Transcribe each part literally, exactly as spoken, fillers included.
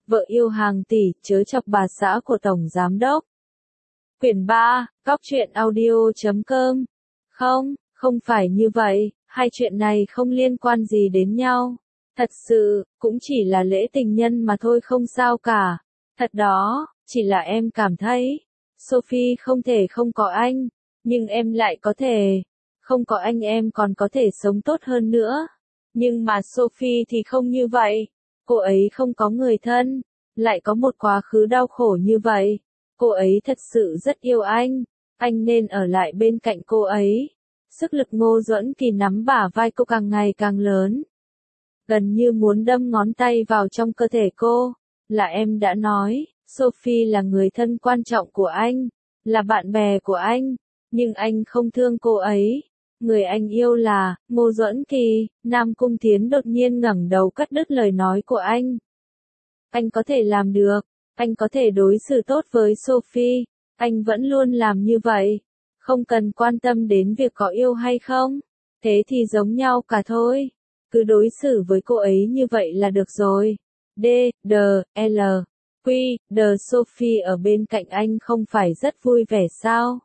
vợ yêu hàng tỷ, chớ chọc bà xã của Tổng Giám Đốc. Quyển ba, Góc truyện audio chấm com. Không, không phải như vậy, hai chuyện này không liên quan gì đến nhau. Thật sự, cũng chỉ là lễ tình nhân mà thôi, không sao cả. Thật đó, chỉ là em cảm thấy, Sophie không thể không có anh, nhưng em lại có thể. Không có anh em còn có thể sống tốt hơn nữa. Nhưng mà Sophie thì không như vậy. Cô ấy không có người thân, lại có một quá khứ đau khổ như vậy. Cô ấy thật sự rất yêu anh, anh nên ở lại bên cạnh cô ấy. Sức lực Ngô Duẫn Kỳ nắm bả vai cô càng ngày càng lớn. Gần như muốn đâm ngón tay vào trong cơ thể cô. Là em đã nói, Sophie là người thân quan trọng của anh, là bạn bè của anh, nhưng anh không thương cô ấy. Người anh yêu là, Ngô Duẫn Kỳ. Nam Cung Thiến đột nhiên ngẩng đầu cắt đứt lời nói của anh. Anh có thể làm được, anh có thể đối xử tốt với Sophie, anh vẫn luôn làm như vậy. Không cần quan tâm đến việc có yêu hay không, thế thì giống nhau cả thôi. Cứ đối xử với cô ấy như vậy là được rồi. D, D, L, Q, D. Sophie ở bên cạnh anh không phải rất vui vẻ sao?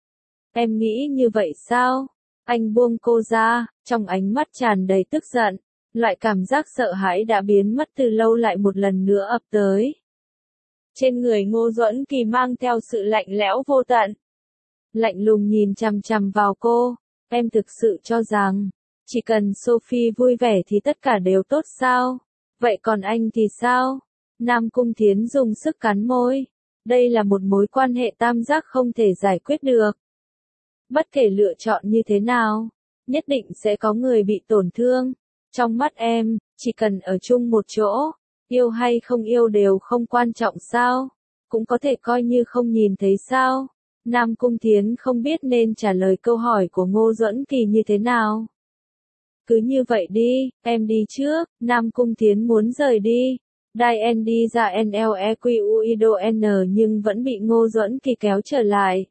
Em nghĩ như vậy sao? Anh buông cô ra, trong ánh mắt tràn đầy tức giận. Loại cảm giác sợ hãi đã biến mất từ lâu lại một lần nữa ập tới. Trên người Ngô Duẫn Kỳ mang theo sự lạnh lẽo vô tận. Lạnh lùng nhìn chằm chằm vào cô. Em thực sự cho rằng, chỉ cần Sophie vui vẻ thì tất cả đều tốt sao? Vậy còn anh thì sao? Nam Cung Thiến dùng sức cắn môi. Đây là một mối quan hệ tam giác không thể giải quyết được. Bất kể lựa chọn như thế nào, nhất định sẽ có người bị tổn thương. Trong mắt em, chỉ cần ở chung một chỗ, yêu hay không yêu đều không quan trọng sao? Cũng có thể coi như không nhìn thấy sao? Nam Cung Thiến không biết nên trả lời câu hỏi của Ngô Duẫn Kỳ như thế nào. Cứ như vậy đi, em đi trước. Nam Cung Thiến muốn rời đi. Đai N đi ra N L E Q U I D O N nhưng vẫn bị Ngô Duẫn Kỳ kéo trở lại.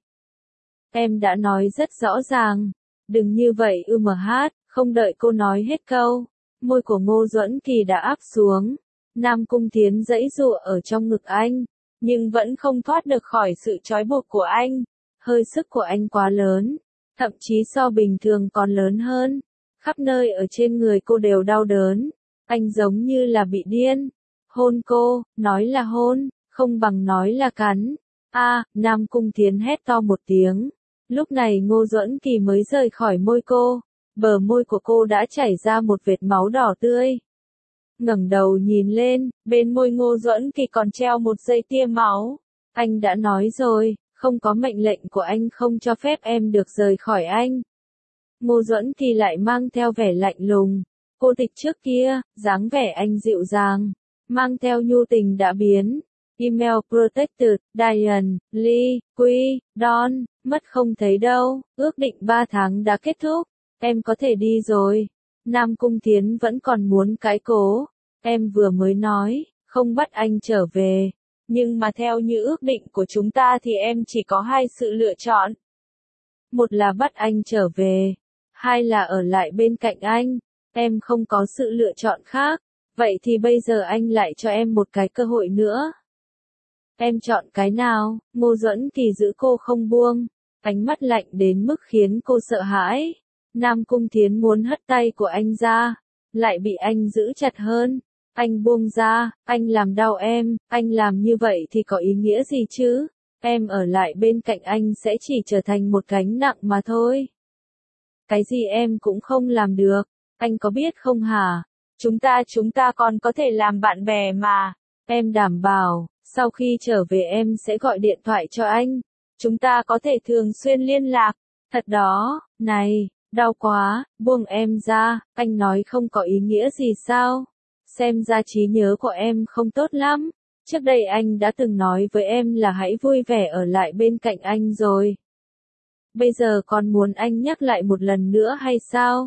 Em đã nói rất rõ ràng. Đừng như vậy ư mh, không đợi cô nói hết câu. Môi của Ngô Duẫn Kỳ đã áp xuống. Nam Cung Thiến giãy giụa ở trong ngực anh, nhưng vẫn không thoát được khỏi sự trói buộc của anh. Hơi sức của anh quá lớn, thậm chí so bình thường còn lớn hơn. Khắp nơi ở trên người cô đều đau đớn. Anh giống như là bị điên. Hôn cô, nói là hôn, không bằng nói là cắn. A, Nam Cung Thiến hét to một tiếng. Lúc này Ngô Duẫn Kỳ mới rời khỏi môi cô. Bờ môi của cô đã chảy ra một vệt máu đỏ tươi. Ngẩng đầu nhìn lên, bên môi Ngô Duẫn Kỳ còn treo một dây tia máu. Anh đã nói rồi, không có mệnh lệnh của anh không cho phép em được rời khỏi anh. Ngô Duẫn Kỳ lại mang theo vẻ lạnh lùng. Cô tịch trước kia, dáng vẻ anh dịu dàng, mang theo nhu tình đã biến. Email protected, Diane, Lee, Quy, Don, mất không thấy đâu, ước định ba tháng đã kết thúc. Em có thể đi rồi. Nam Cung Thiến vẫn còn muốn cãi cố. Em vừa mới nói, không bắt anh trở về. Nhưng mà theo như ước định của chúng ta thì em chỉ có hai sự lựa chọn. Một là bắt anh trở về. Hai là ở lại bên cạnh anh. Em không có sự lựa chọn khác. Vậy thì bây giờ anh lại cho em một cái cơ hội nữa. Em chọn cái nào? Ngô Duẫn Kỳ giữ cô không buông. Ánh mắt lạnh đến mức khiến cô sợ hãi. Nam Cung Thiến muốn hất tay của anh ra, lại bị anh giữ chặt hơn. Anh buông ra, anh làm đau em, anh làm như vậy thì có ý nghĩa gì chứ? Em ở lại bên cạnh anh sẽ chỉ trở thành một gánh nặng mà thôi. Cái gì em cũng không làm được, anh có biết không hả? Chúng ta chúng ta còn có thể làm bạn bè mà. Em đảm bảo, sau khi trở về em sẽ gọi điện thoại cho anh. Chúng ta có thể thường xuyên liên lạc. Thật đó, này. Đau quá, buông em ra, anh nói không có ý nghĩa gì sao? Xem ra trí nhớ của em không tốt lắm. Trước đây anh đã từng nói với em là hãy vui vẻ ở lại bên cạnh anh rồi. Bây giờ còn muốn anh nhắc lại một lần nữa hay sao?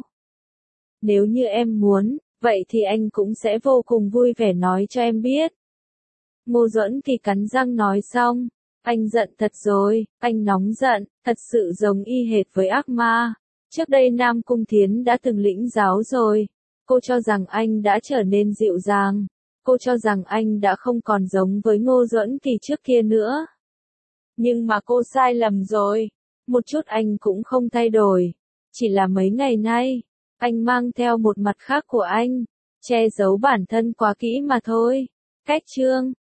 Nếu như em muốn, vậy thì anh cũng sẽ vô cùng vui vẻ nói cho em biết. Ngô Duẫn Kỳ cắn răng nói xong. Anh giận thật rồi, anh nóng giận, thật sự giống y hệt với ác ma. Trước đây Nam Cung Thiến đã từng lĩnh giáo rồi. Cô cho rằng anh đã trở nên dịu dàng. Cô cho rằng anh đã không còn giống với Ngô Duẫn Kỳ trước kia nữa. Nhưng mà cô sai lầm rồi. Một chút anh cũng không thay đổi. Chỉ là mấy ngày nay, anh mang theo một mặt khác của anh, che giấu bản thân quá kỹ mà thôi. Cách chương